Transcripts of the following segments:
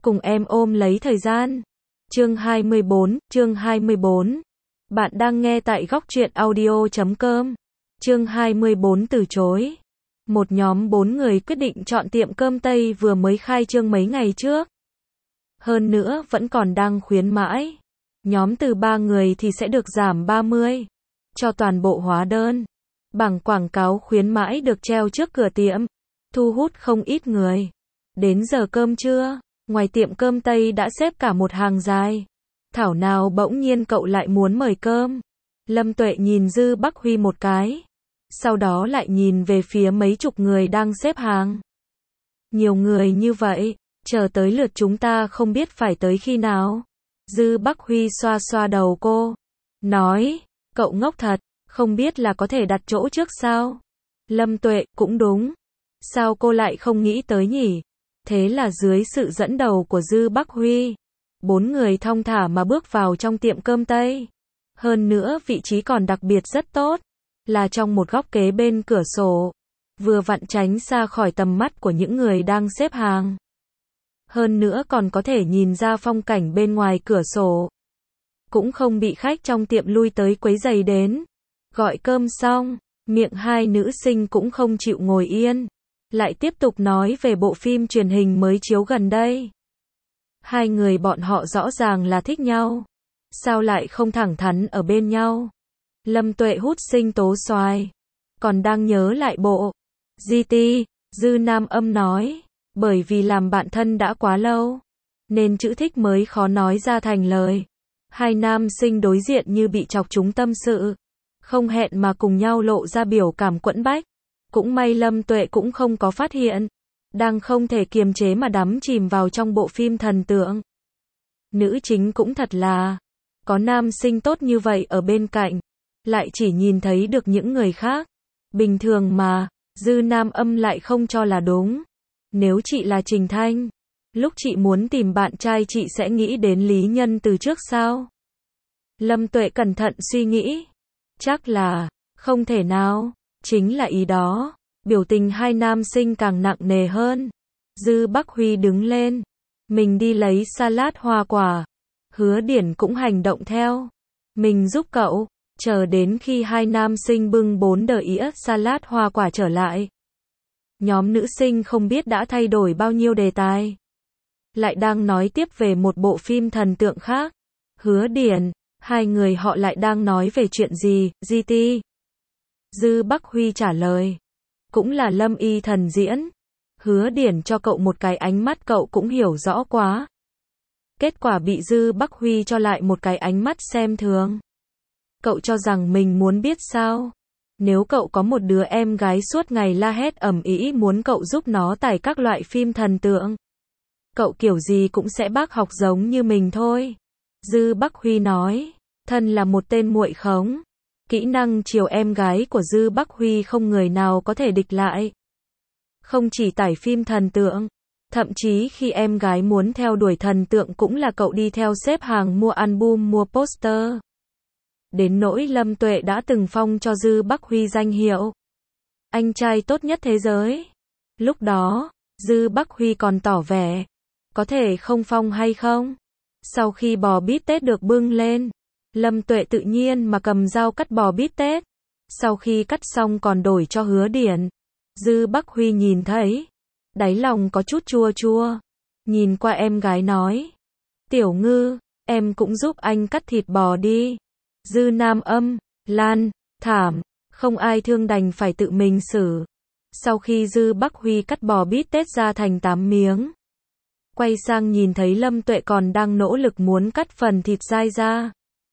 cùng em ôm lấy thời gian. Chương 24. Bạn đang nghe tại góc truyện audio.com. Chương 24 từ chối. Một nhóm 4 người quyết định chọn tiệm cơm Tây vừa mới khai trương mấy ngày trước. Hơn nữa vẫn còn đang khuyến mãi. Nhóm từ 3 người thì sẽ được giảm 30 cho toàn bộ hóa đơn. Bảng quảng cáo khuyến mãi được treo trước cửa tiệm, thu hút không ít người. Đến giờ cơm trưa, ngoài tiệm cơm Tây đã xếp cả một hàng dài. Thảo nào bỗng nhiên cậu lại muốn mời cơm. Lâm Tuệ nhìn Dư Bắc Huy một cái, sau đó lại nhìn về phía mấy chục người đang xếp hàng. Nhiều người như vậy, chờ tới lượt chúng ta không biết phải tới khi nào. Dư Bắc Huy xoa xoa đầu cô, nói, cậu ngốc thật, không biết là có thể đặt chỗ trước sao? Lâm Tuệ, cũng đúng. Sao cô lại không nghĩ tới nhỉ? Thế là dưới sự dẫn đầu của Dư Bắc Huy, 4 người thong thả mà bước vào trong tiệm cơm Tây. Hơn nữa vị trí còn đặc biệt rất tốt, là trong một góc kế bên cửa sổ, vừa vặn tránh xa khỏi tầm mắt của những người đang xếp hàng. Hơn nữa còn có thể nhìn ra phong cảnh bên ngoài cửa sổ. Cũng không bị khách trong tiệm lui tới quấy rầy đến. Gọi cơm xong, miệng hai nữ sinh cũng không chịu ngồi yên, lại tiếp tục nói về bộ phim truyền hình mới chiếu gần đây. Hai người bọn họ rõ ràng là thích nhau, sao lại không thẳng thắn ở bên nhau? Lâm Tuệ hút sinh tố xoài, còn đang nhớ lại bộ GT, Dư Nam Âm nói, bởi vì làm bạn thân đã quá lâu, nên chữ thích mới khó nói ra thành lời. Hai nam sinh đối diện như bị chọc trúng tâm sự, không hẹn mà cùng nhau lộ ra biểu cảm quẫn bách. Cũng may Lâm Tuệ cũng không có phát hiện, đang không thể kiềm chế mà đắm chìm vào trong bộ phim thần tượng. Nữ chính cũng thật là, có nam sinh tốt như vậy ở bên cạnh, lại chỉ nhìn thấy được những người khác. Bình thường mà, Dư Nam Âm lại không cho là đúng. Nếu chị là Trình Thanh, lúc chị muốn tìm bạn trai chị sẽ nghĩ đến Lý Nhân từ trước sao? Lâm Tuệ cẩn thận suy nghĩ. Chắc là, không thể nào, chính là ý đó. Biểu tình hai nam sinh càng nặng nề hơn. Dư Bắc Huy đứng lên, mình đi lấy salad hoa quả. Hứa Điển cũng hành động theo, mình giúp cậu. Chờ đến khi hai nam sinh bưng 4 đĩa salad hoa quả trở lại, nhóm nữ sinh không biết đã thay đổi bao nhiêu đề tài, lại đang nói tiếp về một bộ phim thần tượng khác. Hứa Điển, hai người họ lại đang nói về chuyện gì? GT. Dư Bắc Huy trả lời, cũng là Lâm Y Thần diễn. Hứa Điển cho cậu một cái ánh mắt cậu cũng hiểu rõ quá. Kết quả bị Dư Bắc Huy cho lại một cái ánh mắt xem thường. Cậu cho rằng mình muốn biết sao? Nếu cậu có một đứa em gái suốt ngày la hét ầm ĩ muốn cậu giúp nó tải các loại phim thần tượng, cậu kiểu gì cũng sẽ bác học giống như mình thôi. Dư Bắc Huy nói, thân là một tên muội khống, kỹ năng chiều em gái của Dư Bắc Huy không người nào có thể địch lại. Không chỉ tải phim thần tượng, thậm chí khi em gái muốn theo đuổi thần tượng cũng là cậu đi theo xếp hàng mua album mua poster. Đến nỗi Lâm Tuệ đã từng phong cho Dư Bắc Huy danh hiệu anh trai tốt nhất thế giới. Lúc đó, Dư Bắc Huy còn tỏ vẻ, có thể không phong hay không? Sau khi bò bít tết được bưng lên, Lâm Tuệ tự nhiên mà cầm dao cắt bò bít tết. Sau khi cắt xong còn đổi cho Hứa Điển. Dư Bắc Huy nhìn thấy, đáy lòng có chút chua chua. Nhìn qua em gái nói, Tiểu Ngư, em cũng giúp anh cắt thịt bò đi. Dư Nam Âm, Lan, thảm, không ai thương đành phải tự mình xử. Sau khi Dư Bắc Huy cắt bò bít tết ra thành 8 miếng, quay sang nhìn thấy Lâm Tuệ còn đang nỗ lực muốn cắt phần thịt dai ra.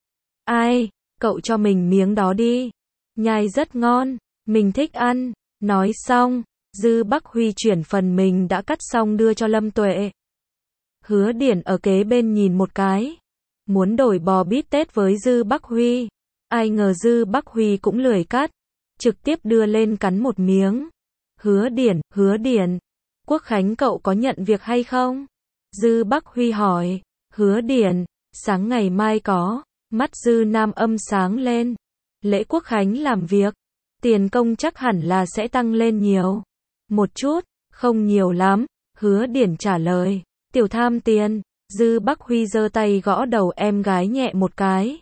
Ai, cậu cho mình miếng đó đi. Nhai rất ngon, mình thích ăn. Nói xong, Dư Bắc Huy chuyển phần mình đã cắt xong đưa cho Lâm Tuệ. Hứa Điển ở kế bên nhìn một cái, muốn đổi bò bít tết với Dư Bắc Huy. Ai ngờ Dư Bắc Huy cũng lười cắt, trực tiếp đưa lên cắn một miếng. Hứa Điển, Quốc Khánh cậu có nhận việc hay không? Dư Bắc Huy hỏi. Hứa Điển, sáng ngày mai có. Mắt Dư Nam Âm sáng lên. Lễ Quốc Khánh làm việc, tiền công chắc hẳn là sẽ tăng lên nhiều. Một chút, không nhiều lắm. Hứa Điển trả lời. Tiểu tham tiền. Dư Bắc Huy giơ tay gõ đầu em gái nhẹ một cái.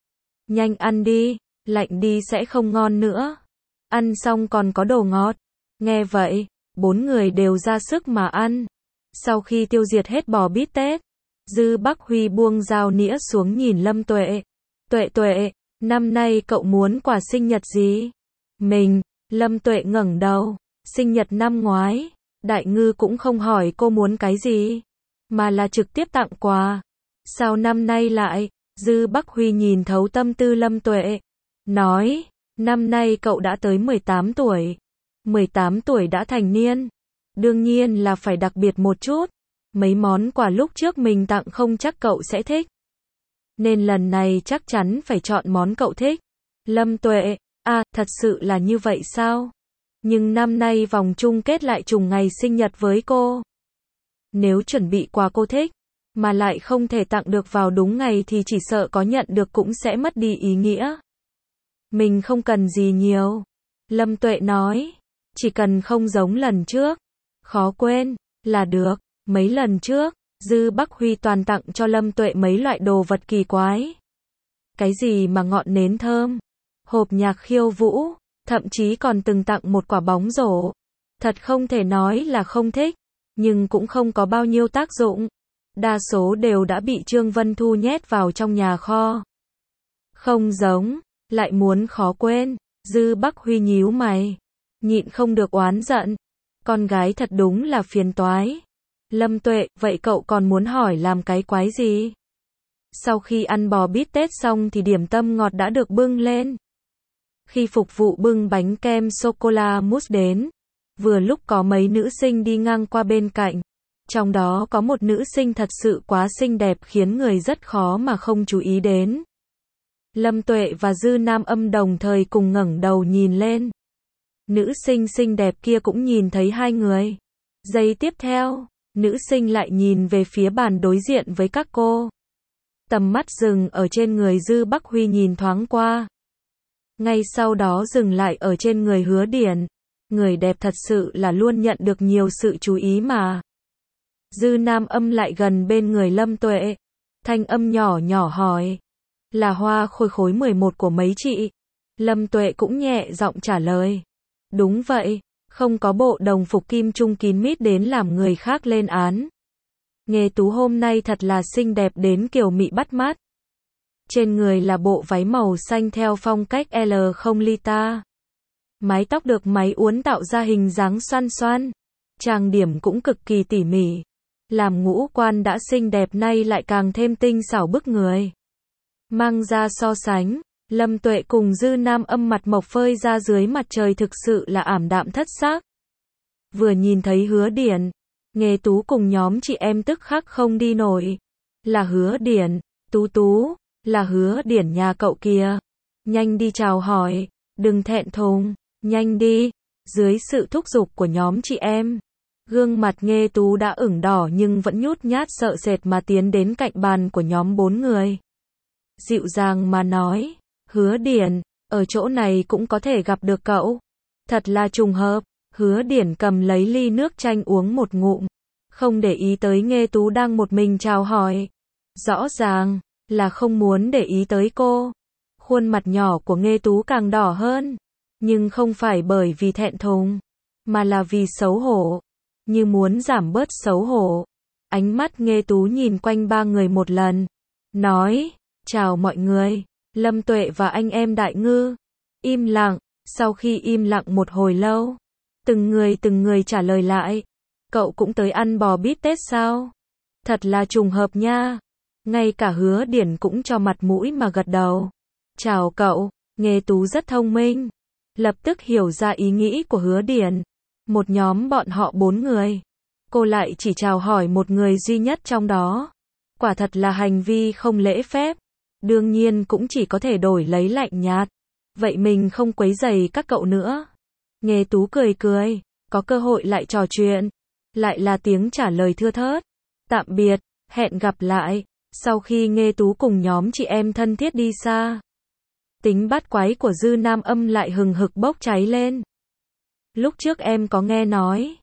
Nhanh ăn đi, lạnh đi sẽ không ngon nữa. Ăn xong còn có đồ ngọt. Nghe vậy, 4 người đều ra sức mà ăn. Sau khi tiêu diệt hết bò bít tết, Dư Bắc Huy buông dao nĩa xuống nhìn Lâm Tuệ. Tuệ Tuệ, năm nay cậu muốn quà sinh nhật gì? Mình, Lâm Tuệ ngẩng đầu. Sinh nhật năm ngoái, Đại Ngư cũng không hỏi cô muốn cái gì, mà là trực tiếp tặng quà. Sao năm nay lại? Dư Bắc Huy nhìn thấu tâm tư Lâm Tuệ. Nói, năm nay cậu đã tới 18 tuổi. 18 tuổi đã thành niên. Đương nhiên là phải đặc biệt một chút. Mấy món quà lúc trước mình tặng không chắc cậu sẽ thích. Nên lần này chắc chắn phải chọn món cậu thích. Lâm Tuệ, thật sự là như vậy sao? Nhưng năm nay vòng chung kết lại trùng ngày sinh nhật với cô. Nếu chuẩn bị quà cô thích, mà lại không thể tặng được vào đúng ngày thì chỉ sợ có nhận được cũng sẽ mất đi ý nghĩa. Mình không cần gì nhiều. Lâm Tuệ nói, chỉ cần không giống lần trước. Khó quên, là được. Mấy lần trước, Dư Bắc Huy toàn tặng cho Lâm Tuệ mấy loại đồ vật kỳ quái. Cái gì mà ngọn nến thơm, hộp nhạc khiêu vũ, thậm chí còn từng tặng một quả bóng rổ. Thật không thể nói là không thích, nhưng cũng không có bao nhiêu tác dụng. Đa số đều đã bị Trương Vân Thu nhét vào trong nhà kho. Không giống, lại muốn khó quên. Dư Bắc Huy nhíu mày, nhịn không được oán giận. Con gái thật đúng là phiền toái. Lâm Tuệ, vậy cậu còn muốn hỏi làm cái quái gì? Sau khi ăn bò bít tết xong thì điểm tâm ngọt đã được bưng lên. Khi phục vụ bưng bánh kem sô-cô-la mousse đến, vừa lúc có mấy nữ sinh đi ngang qua bên cạnh. Trong đó có một nữ sinh thật sự quá xinh đẹp khiến người rất khó mà không chú ý đến. Lâm Tuệ và Dư Nam Âm đồng thời cùng ngẩng đầu nhìn lên. Nữ sinh xinh đẹp kia cũng nhìn thấy hai người. Giây tiếp theo, nữ sinh lại nhìn về phía bàn đối diện với các cô. Tầm mắt dừng ở trên người Dư Bắc Huy nhìn thoáng qua. Ngay sau đó dừng lại ở trên người Hứa Điển. Người đẹp thật sự là luôn nhận được nhiều sự chú ý mà. Dư Nam Âm lại gần bên người Lâm Tuệ. Thanh âm nhỏ nhỏ hỏi. Là Hoa Khôi khối 11 của mấy chị? Lâm Tuệ cũng nhẹ giọng trả lời. Đúng vậy, không có bộ đồng phục kim trung kín mít đến làm người khác lên án. Nghê Tú hôm nay thật là xinh đẹp đến kiểu mị bắt mắt. Trên người là bộ váy màu xanh theo phong cách L0 Lita. Mái tóc được máy uốn tạo ra hình dáng xoăn xoăn. Trang điểm cũng cực kỳ tỉ mỉ. Làm ngũ quan đã xinh đẹp nay lại càng thêm tinh xảo bức người. Mang ra so sánh, Lâm Tuệ cùng Dư Nam Âm mặt mộc phơi ra dưới mặt trời thực sự là ảm đạm thất sắc. Vừa nhìn thấy Hứa Điển, Nghê Tú cùng nhóm chị em tức khắc không đi nổi. Là Hứa Điển, Tú Tú, là Hứa Điển nhà cậu kìa. Nhanh đi chào hỏi, đừng thẹn thùng, nhanh đi. Dưới sự thúc giục của nhóm chị em, gương mặt Nghê Tú đã ửng đỏ nhưng vẫn nhút nhát sợ sệt mà tiến đến cạnh bàn của nhóm 4 người. Dịu dàng mà nói, Hứa Điển, ở chỗ này cũng có thể gặp được cậu. Thật là trùng hợp. Hứa Điển cầm lấy ly nước chanh uống một ngụm, không để ý tới Nghê Tú đang một mình chào hỏi. Rõ ràng là không muốn để ý tới cô. Khuôn mặt nhỏ của Nghê Tú càng đỏ hơn, nhưng không phải bởi vì thẹn thùng, mà là vì xấu hổ, như muốn giảm bớt xấu hổ. Ánh mắt Nghê Tú nhìn quanh ba người một lần, nói, chào mọi người, Lâm Tuệ và anh em Đại Ngư. Im lặng, sau khi im lặng một hồi lâu, từng người trả lời lại. Cậu cũng tới ăn bò bít tết sao? Thật là trùng hợp nha. Ngay cả Hứa Điển cũng cho mặt mũi mà gật đầu. Chào cậu. Nghê Tú rất thông minh, lập tức hiểu ra ý nghĩ của Hứa Điển. Một nhóm bọn họ 4 người, cô lại chỉ chào hỏi một người duy nhất trong đó. Quả thật là hành vi không lễ phép. Đương nhiên cũng chỉ có thể đổi lấy lạnh nhạt. Vậy mình không quấy rầy các cậu nữa. Nghê Tú cười cười, có cơ hội lại trò chuyện. Lại là tiếng trả lời thưa thớt. Tạm biệt, hẹn gặp lại. Sau khi Nghê Tú cùng nhóm chị em thân thiết đi xa, tính bắt quái của Dư Nam Âm lại hừng hực bốc cháy lên. Lúc trước em có nghe nói,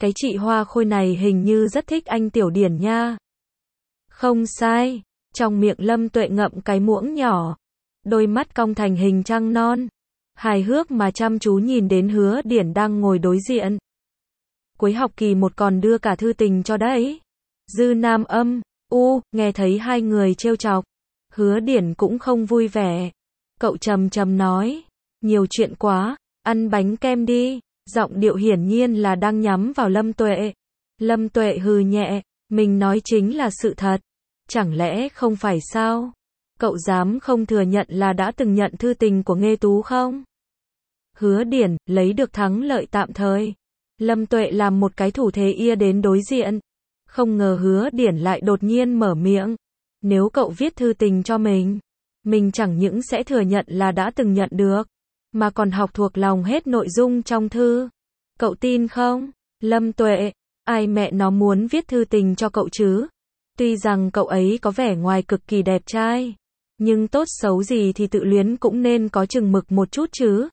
cái chị Hoa Khôi này hình như rất thích anh Tiểu Điển nha. Không sai, trong miệng Lâm Tuệ ngậm cái muỗng nhỏ, đôi mắt cong thành hình trăng non, hài hước mà chăm chú nhìn đến Hứa Điển đang ngồi đối diện. Cuối học kỳ 1 còn đưa cả thư tình cho đấy. Dư Nam Âm, nghe thấy hai người trêu chọc, Hứa Điển cũng không vui vẻ. Cậu trầm trầm nói, nhiều chuyện quá, ăn bánh kem đi, giọng điệu hiển nhiên là đang nhắm vào Lâm Tuệ. Lâm Tuệ hừ nhẹ, mình nói chính là sự thật, chẳng lẽ không phải sao? Cậu dám không thừa nhận là đã từng nhận thư tình của Nghê Tú không? Hứa Điển, lấy được thắng lợi tạm thời. Lâm Tuệ làm một cái thủ thế ia đến đối diện. Không ngờ Hứa Điển lại đột nhiên mở miệng. Nếu cậu viết thư tình cho mình chẳng những sẽ thừa nhận là đã từng nhận được, mà còn học thuộc lòng hết nội dung trong thư. Cậu tin không? Lâm Tuệ, ai mẹ nó muốn viết thư tình cho cậu chứ? Tuy rằng cậu ấy có vẻ ngoài cực kỳ đẹp trai, nhưng tốt xấu gì thì tự luyến cũng nên có chừng mực một chút chứ.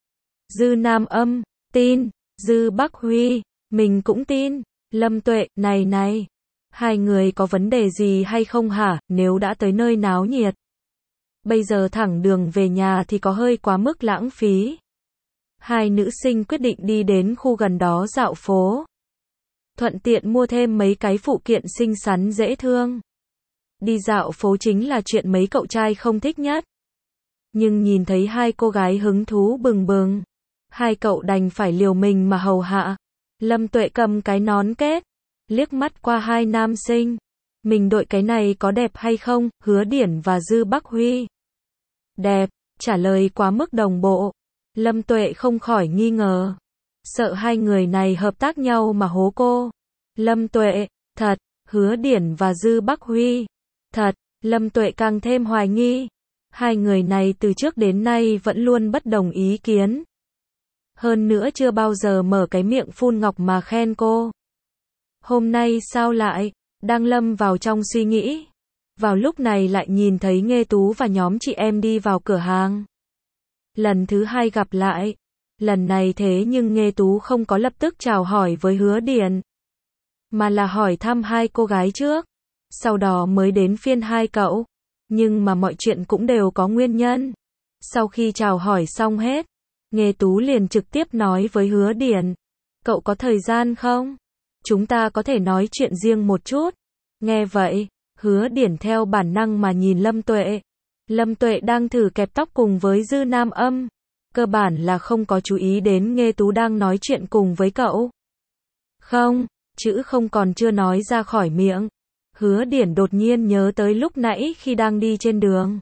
Dư Nam Âm, tin. Dư Bắc Huy, mình cũng tin. Lâm Tuệ, này, hai người có vấn đề gì hay không hả, nếu đã tới nơi náo nhiệt. Bây giờ thẳng đường về nhà thì có hơi quá mức lãng phí. Hai nữ sinh quyết định đi đến khu gần đó dạo phố. Thuận tiện mua thêm mấy cái phụ kiện xinh xắn dễ thương. Đi dạo phố chính là chuyện mấy cậu trai không thích nhất. Nhưng nhìn thấy hai cô gái hứng thú bừng bừng, hai cậu đành phải liều mình mà hầu hạ. Lâm Tuệ cầm cái nón kết, liếc mắt qua hai nam sinh. Mình đội cái này có đẹp hay không? Hứa Điển và Dư Bắc Huy. Đẹp, trả lời quá mức đồng bộ. Lâm Tuệ không khỏi nghi ngờ. Sợ hai người này hợp tác nhau mà hố cô. Lâm Tuệ, thật. Hứa Điển và Dư Bắc Huy. Thật. Lâm Tuệ càng thêm hoài nghi. Hai người này từ trước đến nay vẫn luôn bất đồng ý kiến. Hơn nữa chưa bao giờ mở cái miệng phun ngọc mà khen cô. Hôm nay sao lại? Đang lâm vào trong suy nghĩ. Vào lúc này lại nhìn thấy Nghê Tú và nhóm chị em đi vào cửa hàng. Lần thứ hai gặp lại. Lần này thế nhưng Nghê Tú không có lập tức chào hỏi với Hứa Điển, mà là hỏi thăm hai cô gái trước. Sau đó mới đến phiên hai cậu. Nhưng mà mọi chuyện cũng đều có nguyên nhân. Sau khi chào hỏi xong hết, Nghê Tú liền trực tiếp nói với Hứa Điển. Cậu có thời gian không? Chúng ta có thể nói chuyện riêng một chút. Nghe vậy, Hứa Điển theo bản năng mà nhìn Lâm Tuệ. Lâm Tuệ đang thử kẹp tóc cùng với Dư Nam Âm. Cơ bản là không có chú ý đến Nghê Tú đang nói chuyện cùng với cậu. Không, chữ không còn chưa nói ra khỏi miệng. Hứa Điển đột nhiên nhớ tới lúc nãy khi đang đi trên đường.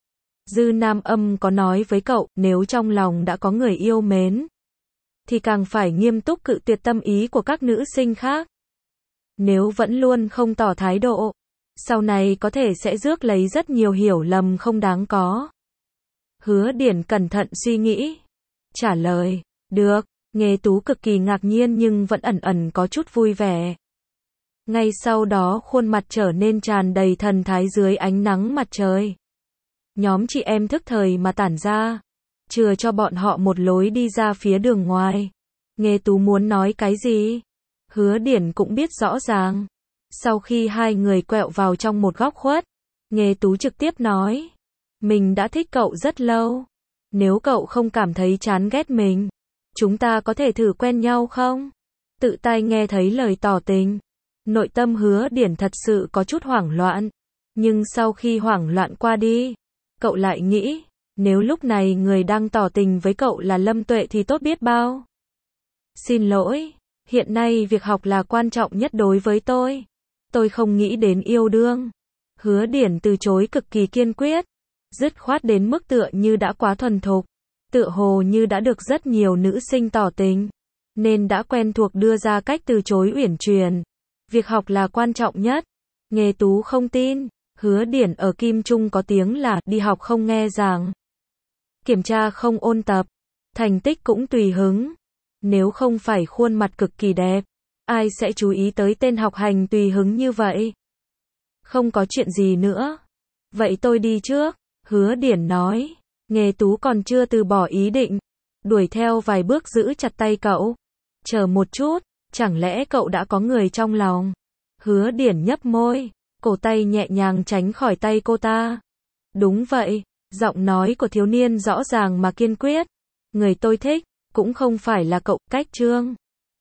Dư Nam Âm có nói với cậu, nếu trong lòng đã có người yêu mến, thì càng phải nghiêm túc cự tuyệt tâm ý của các nữ sinh khác. Nếu vẫn luôn không tỏ thái độ, sau này có thể sẽ rước lấy rất nhiều hiểu lầm không đáng có. Hứa Điển cẩn thận suy nghĩ. Trả lời, được. Nghê Tú cực kỳ ngạc nhiên nhưng vẫn ẩn ẩn có chút vui vẻ. Ngay sau đó khuôn mặt trở nên tràn đầy thần thái dưới ánh nắng mặt trời. Nhóm chị em thức thời mà tản ra, chừa cho bọn họ một lối đi ra phía đường ngoài. Nghê Tú muốn nói cái gì? Hứa Điển cũng biết rõ ràng. Sau khi hai người quẹo vào trong một góc khuất, Nghê Tú trực tiếp nói. Mình đã thích cậu rất lâu. Nếu cậu không cảm thấy chán ghét mình, chúng ta có thể thử quen nhau không? Tự tai nghe thấy lời tỏ tình. Nội tâm Hứa Điển thật sự có chút hoảng loạn. Nhưng sau khi hoảng loạn qua đi, cậu lại nghĩ, nếu lúc này người đang tỏ tình với cậu là Lâm Tuệ thì tốt biết bao. Xin lỗi, hiện nay việc học là quan trọng nhất đối với tôi. Tôi không nghĩ đến yêu đương. Hứa Điển từ chối cực kỳ kiên quyết, dứt khoát đến mức tựa như đã quá thuần thục, tựa hồ như đã được rất nhiều nữ sinh tỏ tình, nên đã quen thuộc đưa ra cách từ chối uyển chuyển. Việc học là quan trọng nhất. Nghê Tú không tin. Hứa Điển ở Kim Trung có tiếng là đi học không nghe giảng, kiểm tra không ôn tập, thành tích cũng tùy hứng. Nếu không phải khuôn mặt cực kỳ đẹp, ai sẽ chú ý tới tên học hành tùy hứng như vậy? Không có chuyện gì nữa. Vậy tôi đi trước. Hứa Điển nói. Nghê Tú còn chưa từ bỏ ý định, đuổi theo vài bước giữ chặt tay cậu. Chờ một chút. Chẳng lẽ cậu đã có người trong lòng? Hứa Điển nhấp môi, cổ tay nhẹ nhàng tránh khỏi tay cô ta. Đúng vậy, giọng nói của thiếu niên rõ ràng mà kiên quyết. Người tôi thích, cũng không phải là cậu, Cách Trương.